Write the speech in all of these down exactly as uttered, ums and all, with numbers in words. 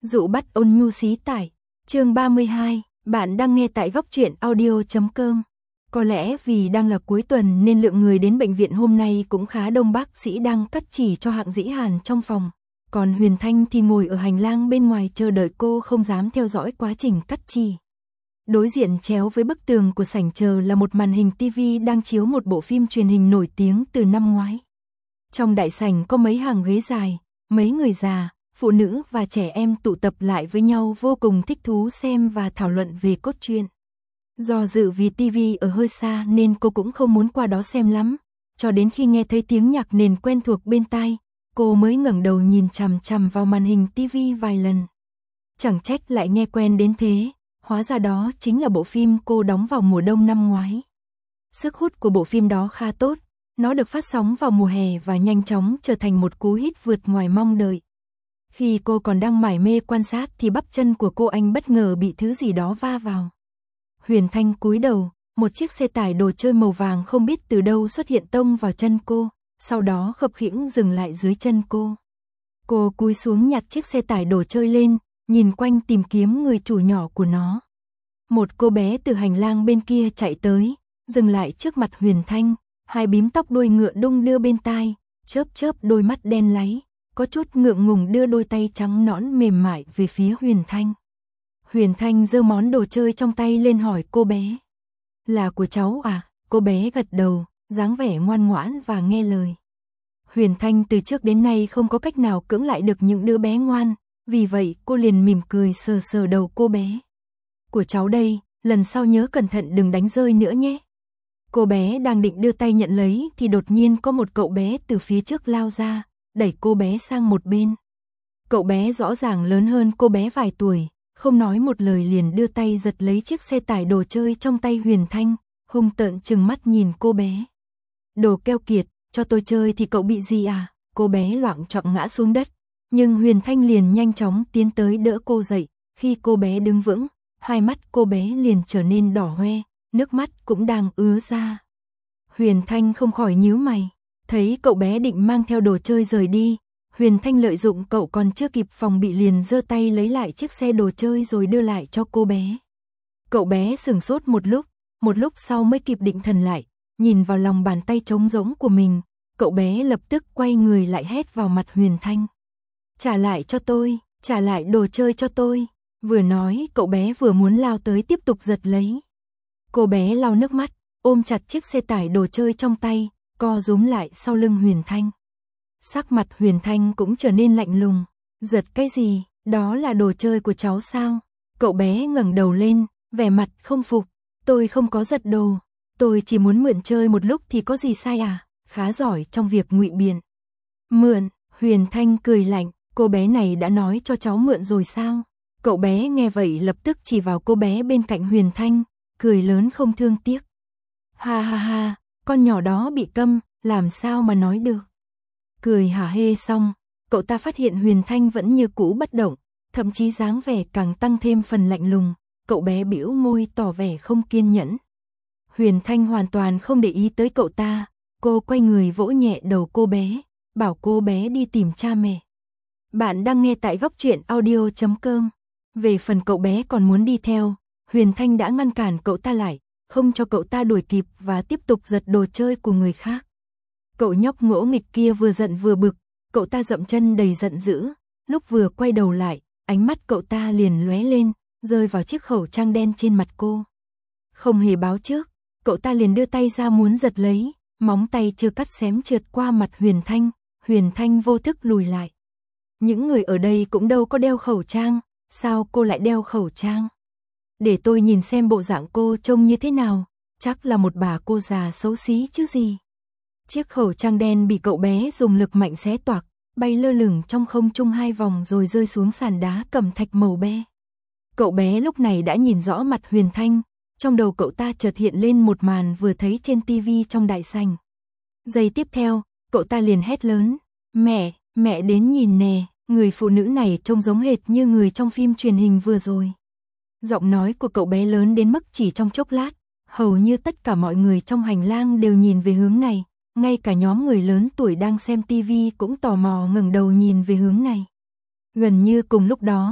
Dụ bắt ôn nhu xí tải. Chương ba mươi hai, bạn đang nghe tại góc truyện audio chấm com. Có lẽ vì đang là cuối tuần nên lượng người đến bệnh viện hôm nay cũng khá đông, bác sĩ đang cắt chỉ cho Hạng Dĩ Hàn trong phòng. Còn Huyền Thanh thì ngồi ở hành lang bên ngoài chờ đợi, cô không dám theo dõi quá trình cắt chỉ. Đối diện chéo với bức tường của sảnh chờ là một màn hình tivi đang chiếu một bộ phim truyền hình nổi tiếng từ năm ngoái. Trong đại sảnh có mấy hàng ghế dài, mấy người già, phụ nữ và trẻ em tụ tập lại với nhau, vô cùng thích thú xem và thảo luận về cốt truyện. Do dự vì tivi ở hơi xa nên cô cũng không muốn qua đó xem lắm, cho đến khi nghe thấy tiếng nhạc nền quen thuộc bên tai, cô mới ngẩng đầu nhìn chằm chằm vào màn hình tivi vài lần. Chẳng trách lại nghe quen đến thế, hóa ra đó chính là bộ phim cô đóng vào mùa đông năm ngoái. Sức hút của bộ phim đó khá tốt, nó được phát sóng vào mùa hè và nhanh chóng trở thành một cú hit vượt ngoài mong đợi. Khi cô còn đang mải mê quan sát thì bắp chân của cô anh bất ngờ bị thứ gì đó va vào. Huyền Thanh cúi đầu, một chiếc xe tải đồ chơi màu vàng không biết từ đâu xuất hiện tông vào chân cô, sau đó khập khiễng dừng lại dưới chân cô. Cô cúi xuống nhặt chiếc xe tải đồ chơi lên, nhìn quanh tìm kiếm người chủ nhỏ của nó. Một cô bé từ hành lang bên kia chạy tới, dừng lại trước mặt Huyền Thanh, hai bím tóc đuôi ngựa đung đưa bên tai, chớp chớp đôi mắt đen láy, có chút ngượng ngùng đưa đôi tay trắng nõn mềm mại về phía Huyền Thanh. Huyền Thanh giơ món đồ chơi trong tay lên hỏi cô bé. Là của cháu à? Cô bé gật đầu, dáng vẻ ngoan ngoãn và nghe lời. Huyền Thanh từ trước đến nay không có cách nào cưỡng lại được những đứa bé ngoan, vì vậy cô liền mỉm cười sờ sờ đầu cô bé. Của cháu đây, lần sau nhớ cẩn thận đừng đánh rơi nữa nhé. Cô bé đang định đưa tay nhận lấy thì đột nhiên có một cậu bé từ phía trước lao ra, đẩy cô bé sang một bên. Cậu bé rõ ràng lớn hơn cô bé vài tuổi, không nói một lời liền đưa tay giật lấy chiếc xe tải đồ chơi trong tay Huyền Thanh, hung tợn trừng mắt nhìn cô bé. Đồ keo kiệt, cho tôi chơi thì cậu bị gì à? Cô bé loạng choạng ngã xuống đất, nhưng Huyền Thanh liền nhanh chóng tiến tới đỡ cô dậy. Khi cô bé đứng vững, hai mắt cô bé liền trở nên đỏ hoe, nước mắt cũng đang ứa ra. Huyền Thanh không khỏi nhíu mày, thấy cậu bé định mang theo đồ chơi rời đi, Huyền Thanh lợi dụng cậu còn chưa kịp phòng bị liền giơ tay lấy lại chiếc xe đồ chơi rồi đưa lại cho cô bé. Cậu bé sửng sốt một lúc, một lúc sau mới kịp định thần lại, nhìn vào lòng bàn tay trống rỗng của mình, cậu bé lập tức quay người lại hét vào mặt Huyền Thanh. Trả lại cho tôi, trả lại đồ chơi cho tôi. Vừa nói cậu bé vừa muốn lao tới tiếp tục giật lấy. Cô bé lau nước mắt, ôm chặt chiếc xe tải đồ chơi trong tay, co rúm lại sau lưng Huyền Thanh. Sắc mặt Huyền Thanh cũng trở nên lạnh lùng. Giật cái gì, đó là đồ chơi của cháu sao? Cậu bé ngẩng đầu lên, vẻ mặt không phục. Tôi không có giật đồ, tôi chỉ muốn mượn chơi một lúc thì có gì sai à? Khá giỏi trong việc ngụy biện. Mượn, Huyền Thanh cười lạnh, cô bé này đã nói cho cháu mượn rồi sao? Cậu bé nghe vậy lập tức chỉ vào cô bé bên cạnh Huyền Thanh, cười lớn không thương tiếc. Ha ha ha, con nhỏ đó bị câm, làm sao mà nói được. Cười hả hê xong, cậu ta phát hiện Huyền Thanh vẫn như cũ bất động, thậm chí dáng vẻ càng tăng thêm phần lạnh lùng, cậu bé bĩu môi tỏ vẻ không kiên nhẫn. Huyền Thanh hoàn toàn không để ý tới cậu ta, cô quay người vỗ nhẹ đầu cô bé, bảo cô bé đi tìm cha mẹ. Bạn đang nghe tại góc truyện audio chấm com. Về phần cậu bé còn muốn đi theo, Huyền Thanh đã ngăn cản cậu ta lại, không cho cậu ta đuổi kịp và tiếp tục giật đồ chơi của người khác. Cậu nhóc ngỗ nghịch kia vừa giận vừa bực, cậu ta dậm chân đầy giận dữ, lúc vừa quay đầu lại, ánh mắt cậu ta liền lóe lên, rơi vào chiếc khẩu trang đen trên mặt cô. Không hề báo trước, cậu ta liền đưa tay ra muốn giật lấy, móng tay chưa cắt xém trượt qua mặt Huyền Thanh, Huyền Thanh vô thức lùi lại. Những người ở đây cũng đâu có đeo khẩu trang, sao cô lại đeo khẩu trang? Để tôi nhìn xem bộ dạng cô trông như thế nào, chắc là một bà cô già xấu xí chứ gì. Chiếc khẩu trang đen bị cậu bé dùng lực mạnh xé toạc, bay lơ lửng trong không trung hai vòng rồi rơi xuống sàn đá cẩm thạch màu be. Cậu bé lúc này đã nhìn rõ mặt Huyền Thanh, trong đầu cậu ta chợt hiện lên một màn vừa thấy trên tivi trong đại sảnh. Giây tiếp theo, cậu ta liền hét lớn, mẹ, mẹ đến nhìn nè, người phụ nữ này trông giống hệt như người trong phim truyền hình vừa rồi. Giọng nói của cậu bé lớn đến mức chỉ trong chốc lát, hầu như tất cả mọi người trong hành lang đều nhìn về hướng này, ngay cả nhóm người lớn tuổi đang xem tivi cũng tò mò ngẩng đầu nhìn về hướng này. Gần như cùng lúc đó,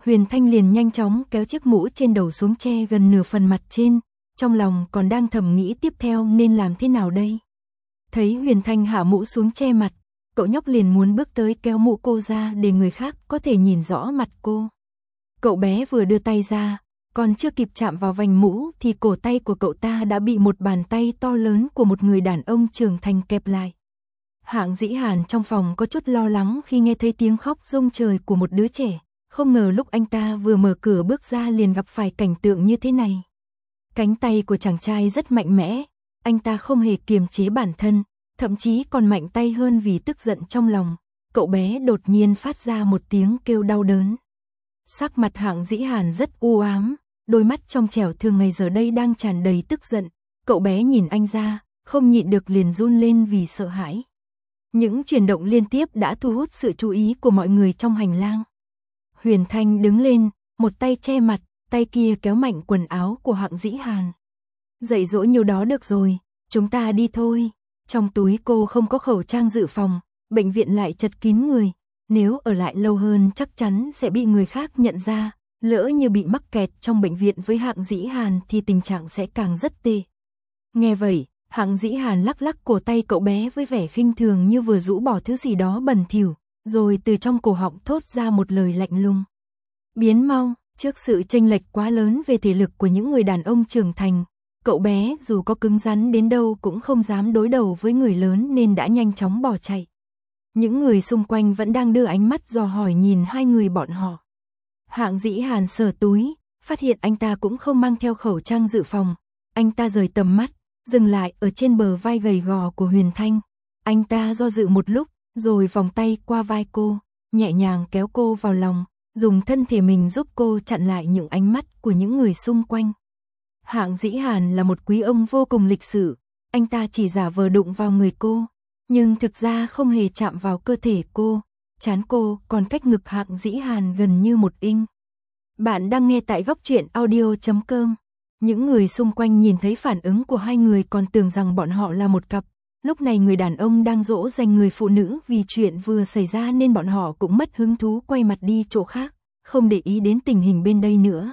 Huyền Thanh liền nhanh chóng kéo chiếc mũ trên đầu xuống che gần nửa phần mặt trên, trong lòng còn đang thầm nghĩ tiếp theo nên làm thế nào đây. Thấy Huyền Thanh hạ mũ xuống che mặt, cậu nhóc liền muốn bước tới kéo mũ cô ra để người khác có thể nhìn rõ mặt cô. Cậu bé vừa đưa tay ra, còn chưa kịp chạm vào vành mũ thì cổ tay của cậu ta đã bị một bàn tay to lớn của một người đàn ông trưởng thành kẹp lại. Hạng Dĩ Hàn trong phòng có chút lo lắng khi nghe thấy tiếng khóc rung trời của một đứa trẻ, không ngờ lúc anh ta vừa mở cửa bước ra liền gặp phải cảnh tượng như thế này. Cánh tay của chàng trai rất mạnh mẽ, anh ta không hề kiềm chế bản thân, thậm chí còn mạnh tay hơn vì tức giận trong lòng. Cậu bé đột nhiên phát ra một tiếng kêu đau đớn. Sắc mặt Hạng Dĩ Hàn rất u ám, đôi mắt trong trẻo thường ngày giờ đây đang tràn đầy tức giận. Cậu bé nhìn anh ra, không nhịn được liền run lên vì sợ hãi. Những chuyển động liên tiếp đã thu hút sự chú ý của mọi người trong hành lang. Huyền Thanh đứng lên, một tay che mặt, tay kia kéo mạnh quần áo của Hạng Dĩ Hàn. Dạy dỗ nhiều đó được rồi, chúng ta đi thôi. Trong túi cô không có khẩu trang dự phòng, bệnh viện lại chật kín người. Nếu ở lại lâu hơn chắc chắn sẽ bị người khác nhận ra. Lỡ như bị mắc kẹt trong bệnh viện với Hạng Dĩ Hàn thì tình trạng sẽ càng rất tệ. Nghe vậy, Hạng Dĩ Hàn lắc lắc cổ tay cậu bé với vẻ khinh thường như vừa rũ bỏ thứ gì đó bẩn thỉu, rồi từ trong cổ họng thốt ra một lời lạnh lùng. Biến mau. Trước sự chênh lệch quá lớn về thể lực của những người đàn ông trưởng thành, cậu bé dù có cứng rắn đến đâu cũng không dám đối đầu với người lớn nên đã nhanh chóng bỏ chạy. Những người xung quanh vẫn đang đưa ánh mắt dò hỏi nhìn hai người bọn họ. Hạng Dĩ Hàn sờ túi, phát hiện anh ta cũng không mang theo khẩu trang dự phòng. Anh ta rời tầm mắt, dừng lại ở trên bờ vai gầy gò của Huyền Thanh. Anh ta do dự một lúc, rồi vòng tay qua vai cô, nhẹ nhàng kéo cô vào lòng, dùng thân thể mình giúp cô chặn lại những ánh mắt của những người xung quanh. Hạng Dĩ Hàn là một quý ông vô cùng lịch sự, anh ta chỉ giả vờ đụng vào người cô, nhưng thực ra không hề chạm vào cơ thể cô, trán cô còn cách ngực Hạng Dĩ Hàn gần như một inch. Bạn đang nghe tại góc truyện audio chấm com. Những người xung quanh nhìn thấy phản ứng của hai người còn tưởng rằng bọn họ là một cặp. Lúc này người đàn ông đang dỗ dành người phụ nữ vì chuyện vừa xảy ra nên bọn họ cũng mất hứng thú quay mặt đi chỗ khác, không để ý đến tình hình bên đây nữa.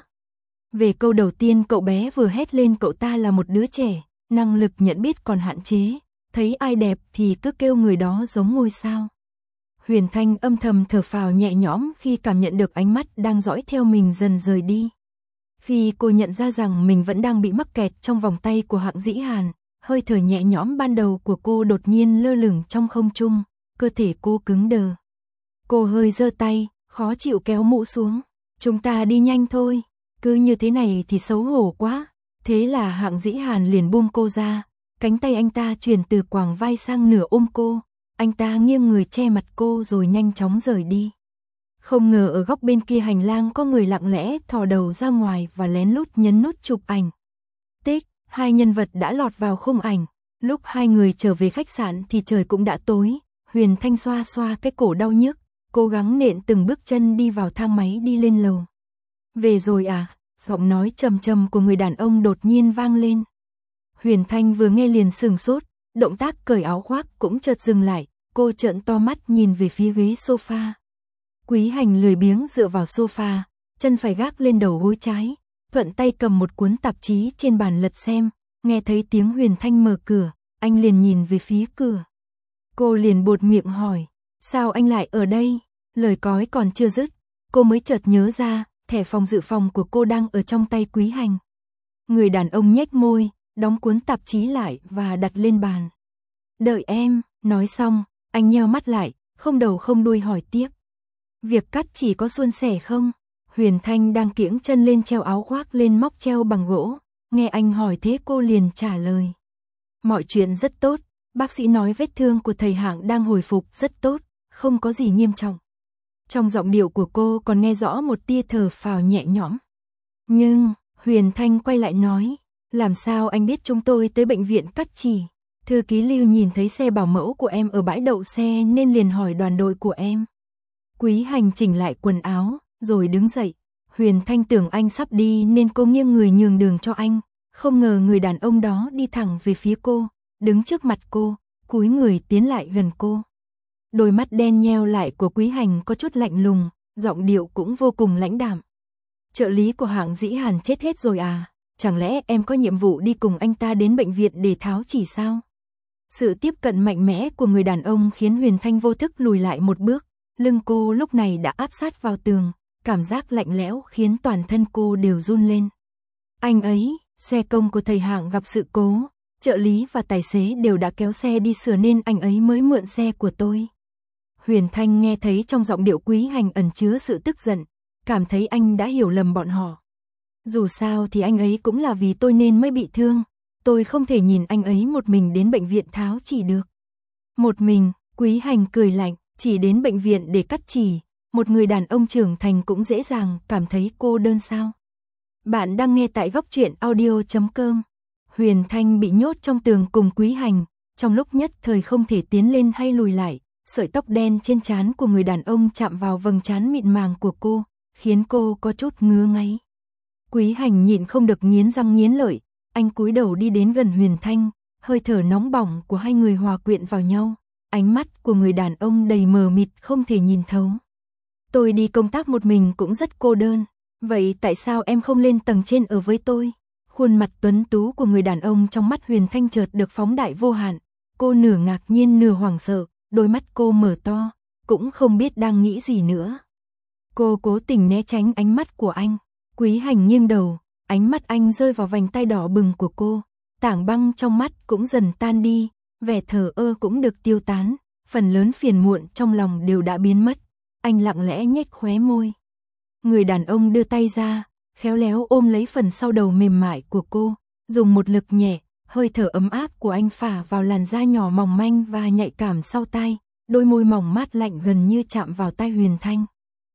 Về câu đầu tiên cậu bé vừa hét lên cậu ta là một đứa trẻ, năng lực nhận biết còn hạn chế, thấy ai đẹp thì cứ kêu người đó giống ngôi sao. Huyền Thanh âm thầm thở phào nhẹ nhõm khi cảm nhận được ánh mắt đang dõi theo mình dần rời đi. Khi cô nhận ra rằng mình vẫn đang bị mắc kẹt trong vòng tay của Hạng Dĩ Hàn, hơi thở nhẹ nhõm ban đầu của cô đột nhiên lơ lửng trong không trung, cơ thể cô cứng đờ. Cô hơi giơ tay, khó chịu kéo mũ xuống. Chúng ta đi nhanh thôi, cứ như thế này thì xấu hổ quá. Thế là Hạng Dĩ Hàn liền buông cô ra, cánh tay anh ta chuyển từ quàng vai sang nửa ôm cô. Anh ta nghiêng người che mặt cô rồi nhanh chóng rời đi. Không ngờ ở góc bên kia hành lang có người lặng lẽ thò đầu ra ngoài và lén lút nhấn nút chụp ảnh. Tích, hai nhân vật đã lọt vào khung ảnh. Lúc hai người trở về khách sạn thì trời cũng đã tối. Huyền Thanh xoa xoa cái cổ đau nhức, cố gắng nện từng bước chân đi vào thang máy đi lên lầu. Về rồi à? Giọng nói trầm trầm của người đàn ông đột nhiên vang lên. Huyền Thanh vừa nghe liền sửng sốt, động tác cởi áo khoác cũng chợt dừng lại, cô trợn to mắt nhìn về phía ghế sofa. Quý Hành lười biếng dựa vào sofa, chân phải gác lên đầu gối trái, thuận tay cầm một cuốn tạp chí trên bàn lật xem, nghe thấy tiếng Huyền Thanh mở cửa, anh liền nhìn về phía cửa. Cô liền buột miệng hỏi, sao anh lại ở đây? Lời cói còn chưa dứt, cô mới chợt nhớ ra, thẻ phòng dự phòng của cô đang ở trong tay Quý Hành. Người đàn ông nhếch môi, đóng cuốn tạp chí lại và đặt lên bàn. Đợi em, nói xong, anh nheo mắt lại, không đầu không đuôi hỏi tiếp. Việc cắt chỉ có suôn sẻ không? Huyền Thanh đang kiễng chân lên treo áo khoác lên móc treo bằng gỗ, nghe anh hỏi thế cô liền trả lời. Mọi chuyện rất tốt, bác sĩ nói vết thương của thầy Hạng đang hồi phục rất tốt, không có gì nghiêm trọng. Trong giọng điệu của cô còn nghe rõ một tia thở phào nhẹ nhõm. Nhưng, Huyền Thanh quay lại nói, làm sao anh biết chúng tôi tới bệnh viện cắt chỉ? Thư ký Lưu nhìn thấy xe bảo mẫu của em ở bãi đậu xe nên liền hỏi đoàn đội của em. Quý Hành chỉnh lại quần áo, rồi đứng dậy. Huyền Thanh tưởng anh sắp đi nên cô nghiêng người nhường đường cho anh. Không ngờ người đàn ông đó đi thẳng về phía cô, đứng trước mặt cô, cúi người tiến lại gần cô. Đôi mắt đen nheo lại của Quý Hành có chút lạnh lùng, giọng điệu cũng vô cùng lãnh đạm. Trợ lý của Hạng Dĩ Hàn chết hết rồi à? Chẳng lẽ em có nhiệm vụ đi cùng anh ta đến bệnh viện để tháo chỉ sao? Sự tiếp cận mạnh mẽ của người đàn ông khiến Huyền Thanh vô thức lùi lại một bước, lưng cô lúc này đã áp sát vào tường, cảm giác lạnh lẽo khiến toàn thân cô đều run lên. Anh ấy, xe công của thầy Hạng gặp sự cố, trợ lý và tài xế đều đã kéo xe đi sửa nên anh ấy mới mượn xe của tôi. Huyền Thanh nghe thấy trong giọng điệu Quý Hành ẩn chứa sự tức giận, cảm thấy anh đã hiểu lầm bọn họ. Dù sao thì anh ấy cũng là vì tôi nên mới bị thương, tôi không thể nhìn anh ấy một mình đến bệnh viện tháo chỉ được. Một mình, Quý Hành cười lạnh, chỉ đến bệnh viện để cắt chỉ, một người đàn ông trưởng thành cũng dễ dàng cảm thấy cô đơn sao. Bạn đang nghe tại góc truyện audio chấm com. Huyền Thanh bị nhốt trong tường cùng Quý Hành, trong lúc nhất thời không thể tiến lên hay lùi lại, sợi tóc đen trên trán của người đàn ông chạm vào vầng trán mịn màng của cô, khiến cô có chút ngứa ngáy. Quý Hành nhịn không được nghiến răng nghiến lợi, anh cúi đầu đi đến gần Huyền Thanh, hơi thở nóng bỏng của hai người hòa quyện vào nhau, ánh mắt của người đàn ông đầy mờ mịt không thể nhìn thấu. Tôi đi công tác một mình cũng rất cô đơn, vậy tại sao em không lên tầng trên ở với tôi? Khuôn mặt tuấn tú của người đàn ông trong mắt Huyền Thanh chợt được phóng đại vô hạn, cô nửa ngạc nhiên nửa hoảng sợ, đôi mắt cô mở to, cũng không biết đang nghĩ gì nữa. Cô cố tình né tránh ánh mắt của anh. Quý Hành nghiêng đầu, ánh mắt anh rơi vào vành tai đỏ bừng của cô, tảng băng trong mắt cũng dần tan đi, vẻ thờ ơ cũng được tiêu tán, phần lớn phiền muộn trong lòng đều đã biến mất. Anh lặng lẽ nhếch khóe môi. Người đàn ông đưa tay ra, khéo léo ôm lấy phần sau đầu mềm mại của cô, dùng một lực nhẹ, hơi thở ấm áp của anh phả vào làn da nhỏ mỏng manh và nhạy cảm sau tai, đôi môi mỏng mát lạnh gần như chạm vào tai Huyền Thanh.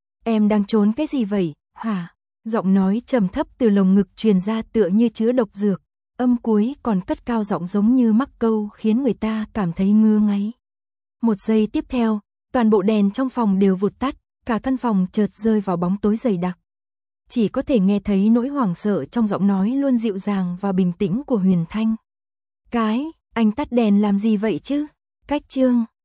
Em đang trốn cái gì vậy, hả? Giọng nói trầm thấp từ lồng ngực truyền ra tựa như chứa độc dược, âm cuối còn cất cao giọng giống như mắc câu khiến người ta cảm thấy ngứa ngáy. Một giây tiếp theo, toàn bộ đèn trong phòng đều vụt tắt, cả căn phòng chợt rơi vào bóng tối dày đặc. Chỉ có thể nghe thấy nỗi hoảng sợ trong giọng nói luôn dịu dàng và bình tĩnh của Huyền Thanh. Cái, anh tắt đèn làm gì vậy chứ? Cách chương